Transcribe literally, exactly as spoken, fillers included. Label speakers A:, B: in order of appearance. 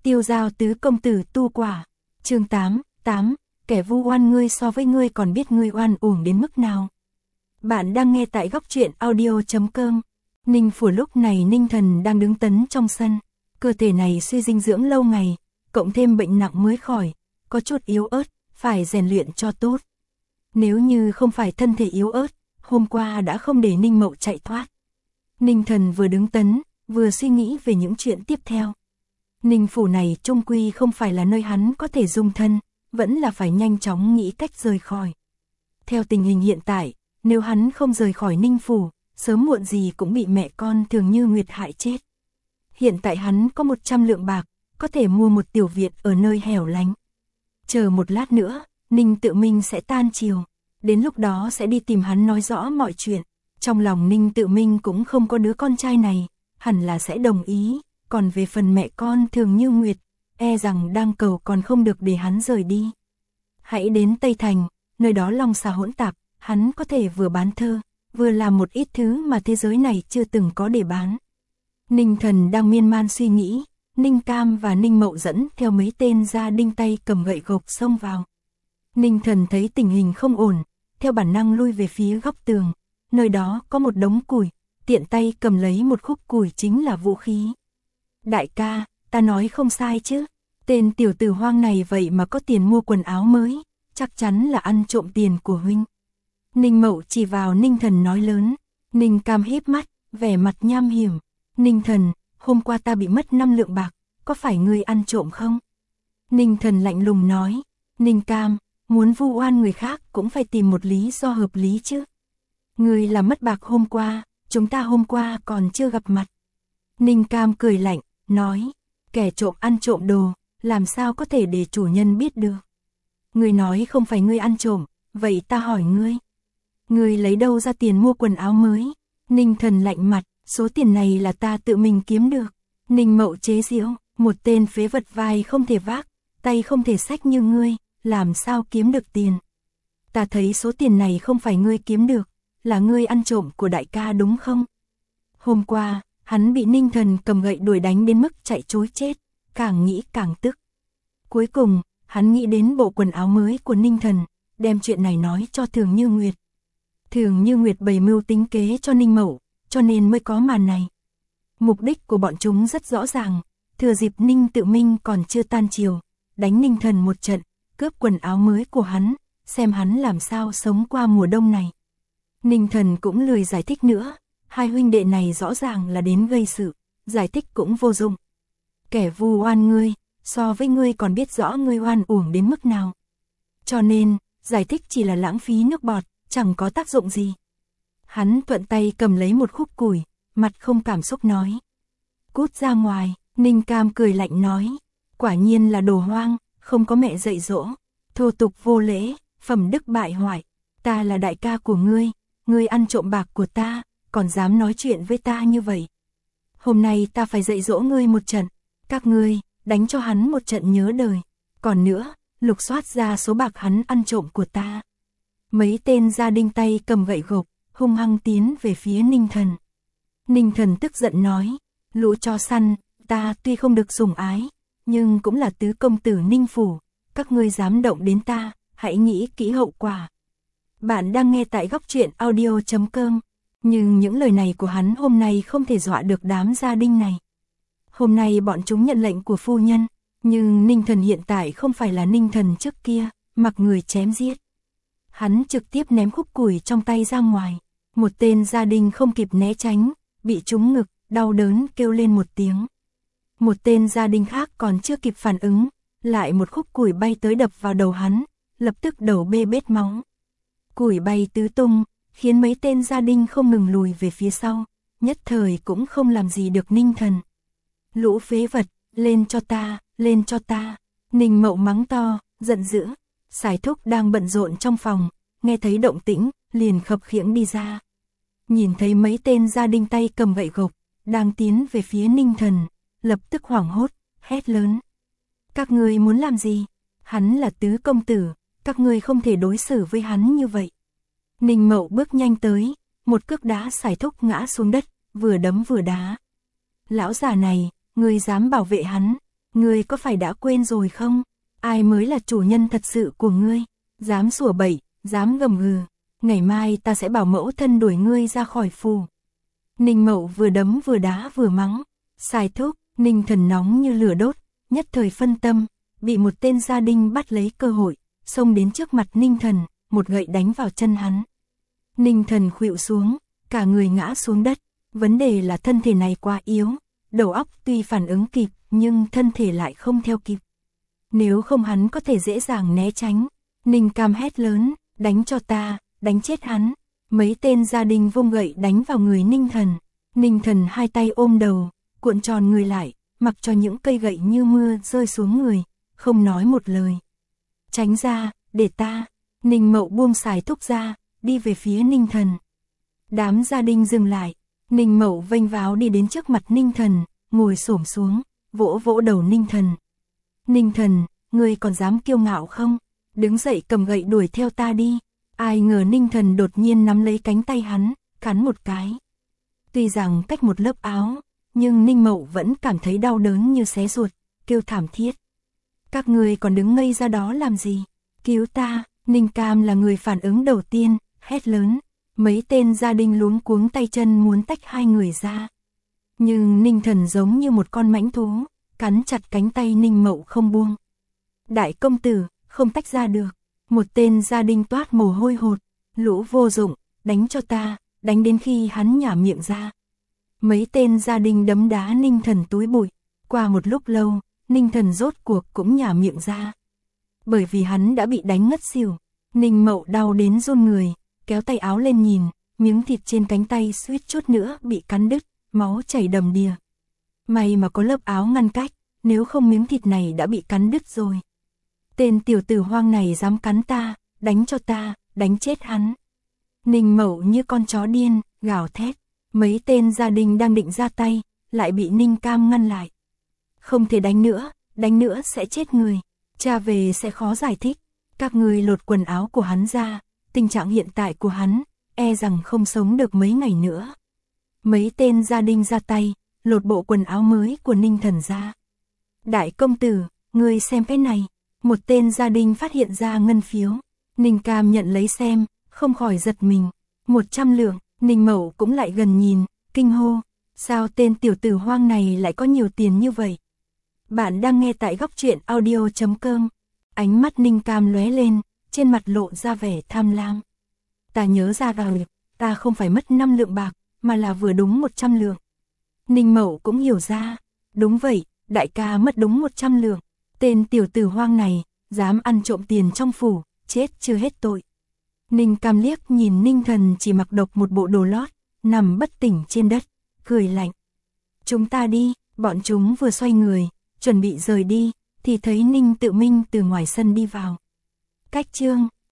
A: Tiêu Giao tứ công tử tu quả. Chương tám, tám, kẻ vu oan ngươi so với ngươi còn biết ngươi oan uổng đến mức nào. Bạn đang nghe tại góc truyện audio chấm com. Ninh Phủ lúc này Ninh Thần đang đứng tấn trong sân, cơ thể này suy dinh dưỡng lâu ngày, cộng thêm bệnh nặng mới khỏi, có chút yếu ớt, phải rèn luyện cho tốt. Nếu như không phải thân thể yếu ớt, hôm qua đã không để Ninh Mậu chạy thoát. Ninh Thần vừa đứng tấn, vừa suy nghĩ về những chuyện tiếp theo. Ninh Phủ này chung quy không phải là nơi hắn có thể dung thân, vẫn là phải nhanh chóng nghĩ cách rời khỏi. Theo tình hình hiện tại, nếu hắn không rời khỏi Ninh Phủ, sớm muộn gì cũng bị mẹ con Thường Như Nguyệt hại chết. Hiện tại hắn có một trăm lượng bạc, có thể mua một tiểu viện ở nơi hẻo lánh. Chờ một lát nữa, Ninh Tự Minh sẽ tan chiều, đến lúc đó sẽ đi tìm hắn nói rõ mọi chuyện. Trong lòng Ninh Tự Minh cũng không có đứa con trai này, hẳn là sẽ đồng ý, còn về phần mẹ con Thường Như Nguyệt, e rằng đang cầu còn không được để hắn rời đi. Hãy đến Tây Thành, nơi đó long xà hỗn tạp, hắn có thể vừa bán thơ, vừa làm một ít thứ mà thế giới này chưa từng có để bán. Ninh Thần đang miên man suy nghĩ, Ninh Cam và Ninh Mậu dẫn theo mấy tên gia đinh tay cầm gậy gộc xông vào. Ninh Thần thấy tình hình không ổn, theo bản năng lui về phía góc tường, nơi đó có một đống củi, tiện tay cầm lấy một khúc củi chính là vũ khí. Đại ca, ta nói không sai chứ, tên tiểu tử hoang này vậy mà có tiền mua quần áo mới, chắc chắn là ăn trộm tiền của huynh. Ninh Mậu chỉ vào Ninh Thần nói lớn. Ninh Cam híp mắt, vẻ mặt nham hiểm. Ninh Thần, hôm qua ta bị mất năm lượng bạc, có phải ngươi ăn trộm không? Ninh Thần lạnh lùng nói. Ninh Cam, muốn vu oan người khác cũng phải tìm một lý do hợp lý chứ. Ngươi là mất bạc hôm qua, chúng ta hôm qua còn chưa gặp mặt. Ninh Cam cười lạnh, nói, kẻ trộm ăn trộm đồ, làm sao có thể để chủ nhân biết được. Ngươi nói không phải ngươi ăn trộm, vậy ta hỏi ngươi. Ngươi lấy đâu ra tiền mua quần áo mới? Ninh Thần lạnh mặt, số tiền này là ta tự mình kiếm được. Ninh Mậu chế giễu, một tên phế vật vai không thể vác, tay không thể xách như ngươi, làm sao kiếm được tiền? Ta thấy số tiền này không phải ngươi kiếm được, là ngươi ăn trộm của đại ca đúng không? Hôm qua, hắn bị Ninh Thần cầm gậy đuổi đánh đến mức chạy trối chết, càng nghĩ càng tức. Cuối cùng, hắn nghĩ đến bộ quần áo mới của Ninh Thần, đem chuyện này nói cho Thường Như Nguyệt. Thường Như Nguyệt bày mưu tính kế cho Ninh Mậu, cho nên mới có màn này. Mục đích của bọn chúng rất rõ ràng, thừa dịp Ninh Tự Minh còn chưa tan chiều, đánh Ninh Thần một trận, cướp quần áo mới của hắn, xem hắn làm sao sống qua mùa đông này. Ninh Thần cũng lười giải thích nữa, hai huynh đệ này rõ ràng là đến gây sự, giải thích cũng vô dụng. Kẻ vu oan ngươi, so với ngươi còn biết rõ ngươi oan uổng đến mức nào. Cho nên, giải thích chỉ là lãng phí nước bọt, chẳng có tác dụng gì. Hắn thuận tay cầm lấy một khúc củi, mặt không cảm xúc nói. Cút ra ngoài, Ninh Cam cười lạnh nói. Quả nhiên là đồ hoang, không có mẹ dạy dỗ, thô tục vô lễ, phẩm đức bại hoại. Ta là đại ca của ngươi, ngươi ăn trộm bạc của ta, còn dám nói chuyện với ta như vậy. Hôm nay ta phải dạy dỗ ngươi một trận, các ngươi, đánh cho hắn một trận nhớ đời. Còn nữa, lục soát ra số bạc hắn ăn trộm của ta. Mấy tên gia đinh tay cầm gậy gộc, hung hăng tiến về phía Ninh Thần. Ninh Thần tức giận nói, lũ chó săn, ta tuy không được sủng ái, nhưng cũng là tứ công tử Ninh Phủ, các ngươi dám động đến ta, hãy nghĩ kỹ hậu quả. Bạn đang nghe tại góc truyện audio chấm com, nhưng những lời này của hắn hôm nay không thể dọa được đám gia đinh này. Hôm nay bọn chúng nhận lệnh của phu nhân, nhưng Ninh Thần hiện tại không phải là Ninh Thần trước kia, mặc người chém giết. Hắn trực tiếp ném khúc củi trong tay ra ngoài, một tên gia đình không kịp né tránh, bị trúng ngực, đau đớn kêu lên một tiếng. Một tên gia đình khác còn chưa kịp phản ứng, lại một khúc củi bay tới đập vào đầu hắn, lập tức đầu bê bết máu. Củi bay tứ tung, khiến mấy tên gia đình không ngừng lùi về phía sau, nhất thời cũng không làm gì được Ninh Thần. Lũ phế vật, lên cho ta, lên cho ta. Ninh Mậu mắng to, giận dữ. Sải Thúc đang bận rộn trong phòng, nghe thấy động tĩnh, liền khập khiễng đi ra. Nhìn thấy mấy tên gia đinh tay cầm gậy gộc, đang tiến về phía Ninh Thần, lập tức hoảng hốt, hét lớn. Các ngươi muốn làm gì? Hắn là tứ công tử, các ngươi không thể đối xử với hắn như vậy. Ninh Mậu bước nhanh tới, một cước đá Sải Thúc ngã xuống đất, vừa đấm vừa đá. Lão già này, ngươi dám bảo vệ hắn, Ngươi có phải đã quên rồi không? Ai mới là chủ nhân thật sự của ngươi? Dám sủa bậy, dám gầm gừ. Ngày mai ta sẽ bảo mẫu thân đuổi ngươi ra khỏi phủ. Ninh Mậu vừa đấm vừa đá vừa mắng. Sai thúc, Ninh Thần nóng như lửa đốt, nhất thời phân tâm, bị một tên gia đình bắt lấy cơ hội, xông đến trước mặt Ninh Thần, một gậy đánh vào chân hắn. Ninh Thần khuỵu xuống, cả người ngã xuống đất, vấn đề là thân thể này quá yếu, đầu óc tuy phản ứng kịp, nhưng thân thể lại không theo kịp. Nếu không hắn có thể dễ dàng né tránh. Ninh Cam hét lớn, đánh cho ta, đánh chết hắn. Mấy tên gia đình vung gậy đánh vào người Ninh Thần. Ninh Thần hai tay ôm đầu, cuộn tròn người lại, mặc cho những cây gậy như mưa rơi xuống người, không nói một lời. Tránh ra, để ta. Ninh Mậu buông Sài Thúc ra, đi về phía Ninh Thần. Đám gia đình dừng lại. Ninh Mậu vênh váo đi đến trước mặt Ninh Thần, ngồi xổm xuống, vỗ vỗ đầu Ninh Thần. Ninh Thần, ngươi còn dám kiêu ngạo không? Đứng dậy cầm gậy đuổi theo ta đi. Ai ngờ Ninh Thần đột nhiên nắm lấy cánh tay hắn, cắn một cái. Tuy rằng cách một lớp áo, nhưng Ninh Mậu vẫn cảm thấy đau đớn như xé ruột, kêu thảm thiết. Các ngươi còn đứng ngây ra đó làm gì? Cứu ta! Ninh Cam là người phản ứng đầu tiên, hét lớn. Mấy tên gia đình luống cuống tay chân muốn tách hai người ra. Nhưng Ninh Thần giống như một con mãnh thú, cắn chặt cánh tay Ninh Mậu không buông. Đại công tử, không tách ra được. Một tên gia đình toát mồ hôi hột, lũ vô dụng, đánh cho ta, đánh đến khi hắn nhả miệng ra. Mấy tên gia đình đấm đá Ninh Thần túi bụi. Qua một lúc lâu, Ninh Thần rốt cuộc cũng nhả miệng ra. Bởi vì hắn đã bị đánh ngất xỉu, Ninh Mậu đau đến run người, kéo tay áo lên nhìn, miếng thịt trên cánh tay suýt chút nữa bị cắn đứt, máu chảy đầm đìa. May mà có lớp áo ngăn cách, nếu không miếng thịt này đã bị cắn đứt rồi. Tên tiểu tử hoang này dám cắn ta, đánh cho ta, đánh chết hắn. Ninh Mậu như con chó điên, gào thét. Mấy tên gia đình đang định ra tay, lại bị Ninh Cam ngăn lại. Không thể đánh nữa, đánh nữa sẽ chết người. Cha về sẽ khó giải thích. Các người lột quần áo của hắn ra, tình trạng hiện tại của hắn, e rằng không sống được mấy ngày nữa. Mấy tên gia đình ra tay, lột bộ quần áo mới của Ninh Thần ra. Đại công tử, ngươi xem cái này. Một tên gia đình phát hiện ra ngân phiếu. Ninh Cam nhận lấy xem, không khỏi giật mình. Một trăm lượng, Ninh Mậu cũng lại gần nhìn, kinh hô. Sao tên tiểu tử hoang này lại có nhiều tiền như vậy? Bạn đang nghe tại góc truyện audio chấm com. Ánh mắt Ninh Cam lóe lên, trên mặt lộ ra vẻ tham lam. Ta nhớ ra rồi, ta không phải mất năm lượng bạc, mà là vừa đúng một trăm lượng. Ninh Mậu cũng hiểu ra. Đúng vậy, đại ca mất đúng một trăm lượng. Tên tiểu tử hoang này, dám ăn trộm tiền trong phủ, chết chưa hết tội. Ninh Cam liếc nhìn Ninh Thần chỉ mặc độc một bộ đồ lót, nằm bất tỉnh trên đất, cười lạnh. Chúng ta đi, bọn chúng vừa xoay người, chuẩn bị rời đi, thì thấy Ninh Tự Minh từ ngoài sân đi vào. Cách chương